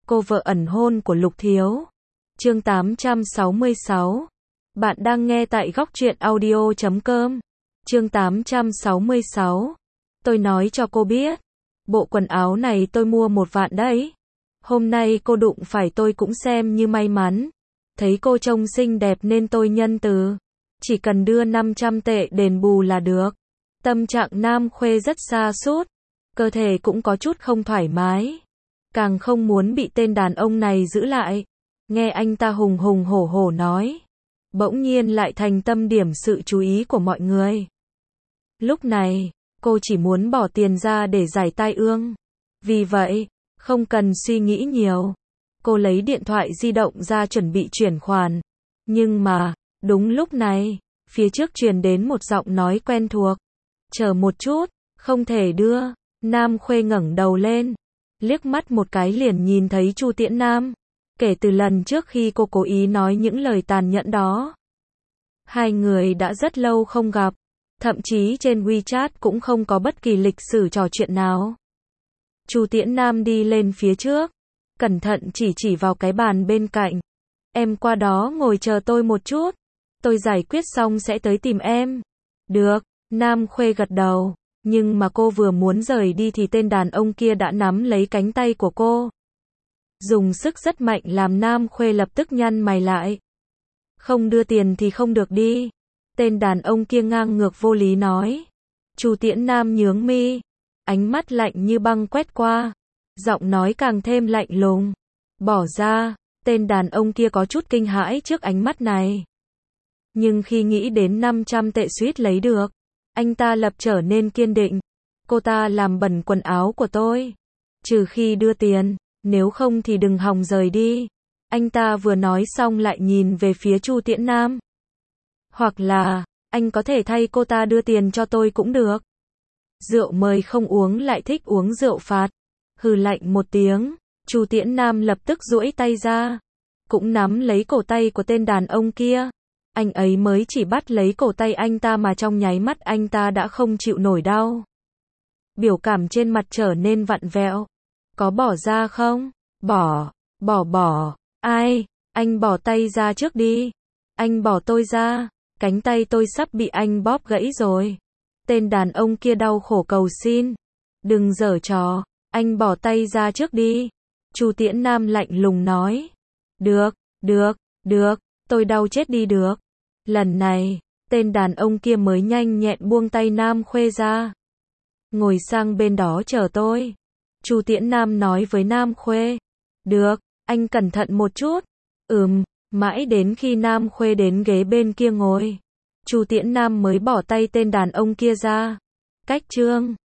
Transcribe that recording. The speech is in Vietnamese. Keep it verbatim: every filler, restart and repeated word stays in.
Cô vợ ẩn hôn của Lục Thiếu. Chương tám trăm sáu mươi sáu. Bạn đang nghe tại góc truyện audio chấm com. Chương tám trăm sáu mươi sáu. Tôi nói cho cô biết, bộ quần áo này tôi mua một vạn đấy. Hôm nay cô đụng phải tôi cũng xem như may mắn. Thấy cô trông xinh đẹp nên tôi nhân từ. Chỉ cần đưa năm trăm tệ đền bù là được. Tâm trạng Nam Khuê rất sa sút, cơ thể cũng có chút không thoải mái. Càng không muốn bị tên đàn ông này giữ lại. Nghe anh ta hùng hùng hổ hổ nói, bỗng nhiên lại thành tâm điểm sự chú ý của mọi người. Lúc này, cô chỉ muốn bỏ tiền ra để giải tai ương. Vì vậy, không cần suy nghĩ nhiều. Cô lấy điện thoại di động ra chuẩn bị chuyển khoản. Nhưng mà, đúng lúc này, phía trước truyền đến một giọng nói quen thuộc. Chờ một chút, không thể đưa. Nam Khuê ngẩng đầu lên, liếc mắt một cái liền nhìn thấy Chu Tiễn Nam. Kể từ lần trước khi cô cố ý nói những lời tàn nhẫn đó, hai người đã rất lâu không gặp. Thậm chí trên WeChat cũng không có bất kỳ lịch sử trò chuyện nào. Chu Tiễn Nam đi lên phía trước, cẩn thận chỉ chỉ vào cái bàn bên cạnh. Em qua đó ngồi chờ tôi một chút. Tôi giải quyết xong sẽ tới tìm em. Được, Nam Khuê gật đầu. Nhưng mà cô vừa muốn rời đi thì tên đàn ông kia đã nắm lấy cánh tay của cô. Dùng sức rất mạnh làm Nam Khuê lập tức nhăn mày lại. Không đưa tiền thì không được đi. Tên đàn ông kia ngang ngược vô lý nói. Chu Tiễn Nam nhướng mi, ánh mắt lạnh như băng quét qua, giọng nói càng thêm lạnh lùng. Bỏ ra. Tên đàn ông kia có chút kinh hãi trước ánh mắt này. Nhưng khi nghĩ đến năm trăm tệ suýt lấy được, anh ta lập trở nên kiên định. Cô ta làm bẩn quần áo của tôi. Trừ khi đưa tiền, nếu không thì đừng hòng rời đi. Anh ta vừa nói xong lại nhìn về phía Chu Tiễn Nam. Hoặc là, anh có thể thay cô ta đưa tiền cho tôi cũng được. Rượu mời không uống lại thích uống rượu phạt. Hừ lạnh một tiếng, Chu Tiễn Nam lập tức duỗi tay ra, cũng nắm lấy cổ tay của tên đàn ông kia. Anh ấy mới chỉ bắt lấy cổ tay anh ta mà trong nháy mắt anh ta đã không chịu nổi đau. Biểu cảm trên mặt trở nên vặn vẹo. Có bỏ ra không? Bỏ, bỏ bỏ. Ai? Anh bỏ tay ra trước đi. Anh bỏ tôi ra. Cánh tay tôi sắp bị anh bóp gãy rồi. Tên đàn ông kia đau khổ cầu xin. Đừng giở trò. Anh bỏ tay ra trước đi. Chu Tiễn Nam lạnh lùng nói. Được, được, được. Tôi đau chết đi được. Lần này, tên đàn ông kia mới nhanh nhẹn buông tay Nam Khuê ra. Ngồi sang bên đó chờ tôi. Chu Tiễn Nam nói với Nam Khuê. Được, anh cẩn thận một chút. Ừm, mãi đến khi Nam Khuê đến ghế bên kia ngồi, Chu Tiễn Nam mới bỏ tay tên đàn ông kia ra. Cách chương